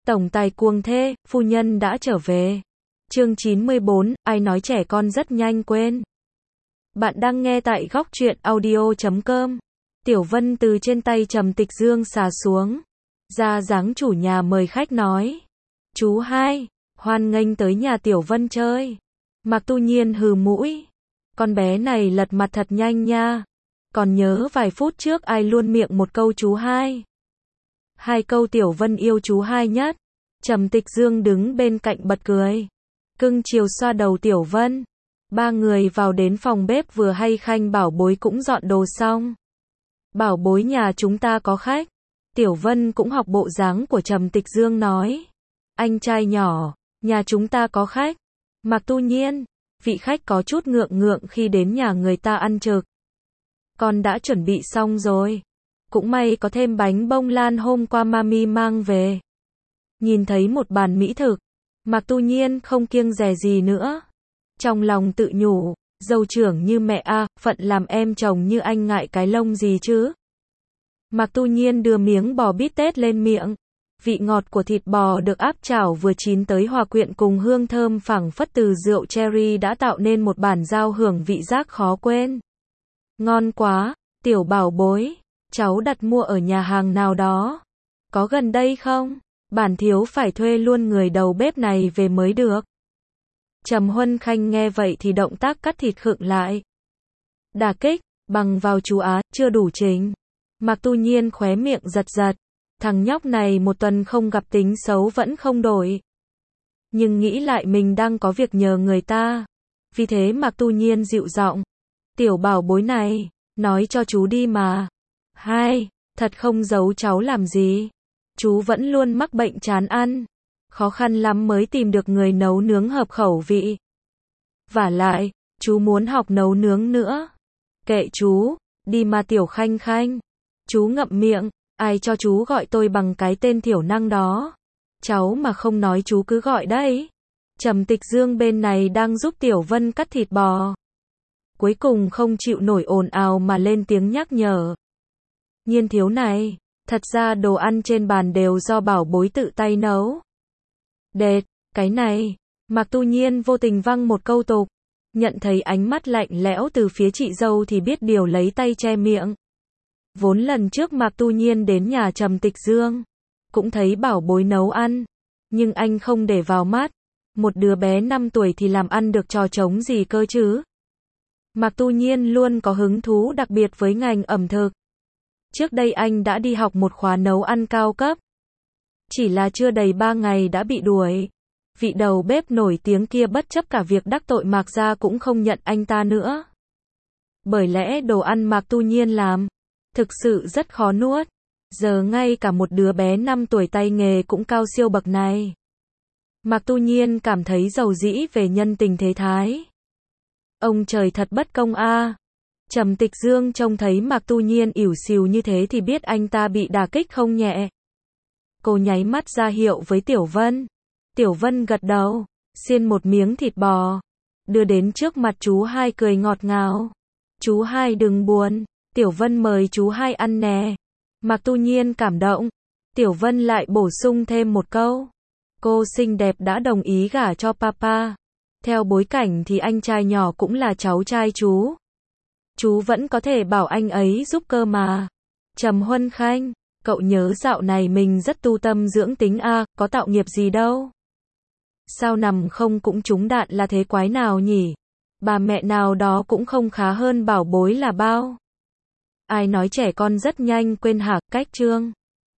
Tổng tài cuồng thê, phu nhân đã trở về. Chương 94, ai nói trẻ con rất nhanh quên. Bạn đang nghe tại góc truyện audio.com. Tiểu Vân từ trên tay Trầm Tịch Dương xà xuống. Ra dáng chủ nhà mời khách nói. Chú hai, hoan nghênh tới nhà Tiểu Vân chơi. Mạc Tu Nhiên hừ mũi. Con bé này lật mặt thật nhanh nha. Còn nhớ vài phút trước ai luôn miệng một câu chú hai. Hai câu Tiểu Vân yêu chú hai nhất. Trầm Tịch Dương đứng bên cạnh bật cười. Cưng chiều xoa đầu Tiểu Vân. Ba người vào đến phòng bếp vừa hay Khanh Bảo Bối cũng dọn đồ xong. Bảo Bối nhà chúng ta có khách. Tiểu Vân cũng học bộ dáng của Trầm Tịch Dương nói. Anh trai nhỏ, nhà chúng ta có khách. Mạc Tu Nhiên, vị khách có chút ngượng ngượng khi đến nhà người ta ăn trực. Con đã chuẩn bị xong rồi. Cũng may có thêm bánh bông lan hôm qua mami mang về. Nhìn thấy một bàn mỹ thực, Mạc Tu Nhiên không kiêng dè gì nữa. Trong lòng tự nhủ, dâu trưởng như mẹ a, phận làm em chồng như anh ngại cái lông gì chứ. Mạc Tu Nhiên đưa miếng bò bít tết lên miệng. Vị ngọt của thịt bò được áp chảo vừa chín tới hòa quyện cùng hương thơm phảng phất từ rượu cherry đã tạo nên một bản giao hưởng vị giác khó quên. Ngon quá, Tiểu Bảo Bối, cháu đặt mua ở nhà hàng nào đó. Có gần đây không? Bản thiếu phải thuê luôn người đầu bếp này về mới được. Trầm Huân Khanh nghe vậy thì động tác cắt thịt khựng lại. Đả kích, bằng vào chú Á, chưa đủ trình. Mạc Tu Nhiên khóe miệng giật giật. Thằng nhóc này một tuần không gặp tính xấu vẫn không đổi. Nhưng nghĩ lại mình đang có việc nhờ người ta. Vì thế Mạc Tu Nhiên dịu giọng. Tiểu Bảo Bối này, nói cho chú đi mà. Hai, thật không giấu cháu làm gì. Chú vẫn luôn mắc bệnh chán ăn. Khó khăn lắm mới tìm được người nấu nướng hợp khẩu vị. Vả lại, chú muốn học nấu nướng nữa. Kệ chú, đi mà Tiểu Khanh Khanh. Chú ngậm miệng, ai cho chú gọi tôi bằng cái tên thiểu năng đó. Cháu mà không nói chú cứ gọi đấy. Trầm Tịch Dương bên này đang giúp Tiểu Vân cắt thịt bò. Cuối cùng không chịu nổi ồn ào mà lên tiếng nhắc nhở. Nhiên thiếu này, thật ra đồ ăn trên bàn đều do Bảo Bối tự tay nấu. Đệt, cái này, Mạc Tu Nhiên vô tình văng một câu tục. Nhận thấy ánh mắt lạnh lẽo từ phía chị dâu thì biết điều lấy tay che miệng. Vốn lần trước Mạc Tu Nhiên đến nhà Trầm Tịch Dương, cũng thấy Bảo Bối nấu ăn, nhưng anh không để vào mắt. Một đứa bé 5 tuổi thì làm ăn được trò trống gì cơ chứ. Mạc Tu Nhiên luôn có hứng thú đặc biệt với ngành ẩm thực. Trước đây anh đã đi học một khóa nấu ăn cao cấp. Chỉ là chưa đầy 3 ngày đã bị đuổi. Vị đầu bếp nổi tiếng kia bất chấp cả việc đắc tội Mạc gia cũng không nhận anh ta nữa. Bởi lẽ đồ ăn Mạc Tu Nhiên làm thực sự rất khó nuốt. Giờ ngay cả một đứa bé 5 tuổi tay nghề cũng cao siêu bậc này. Mạc Tu Nhiên cảm thấy dầu dĩ về nhân tình thế thái. Ông trời thật bất công a. Trầm Tịch Dương trông thấy Mạc Tu Nhiên ỉu xìu như thế thì biết anh ta bị đả kích không nhẹ. Cô nháy mắt ra hiệu với Tiểu Vân. Tiểu Vân gật đầu, xiên một miếng thịt bò, đưa đến trước mặt chú hai cười ngọt ngào. Chú hai đừng buồn, Tiểu Vân mời chú hai ăn nè. Mạc Tu Nhiên cảm động. Tiểu Vân lại bổ sung thêm một câu. Cô xinh đẹp đã đồng ý gả cho papa. Theo bối cảnh thì anh trai nhỏ cũng là cháu trai chú. Chú vẫn có thể bảo anh ấy giúp cơ mà. Trầm Huân Khanh, cậu nhớ dạo này mình rất tu tâm dưỡng tính a, có tạo nghiệp gì đâu. Sao nằm không cũng trúng đạn là thế quái nào nhỉ? Bà mẹ nào đó cũng không khá hơn Bảo Bối là bao. Ai nói trẻ con rất nhanh quên hả? Cách chương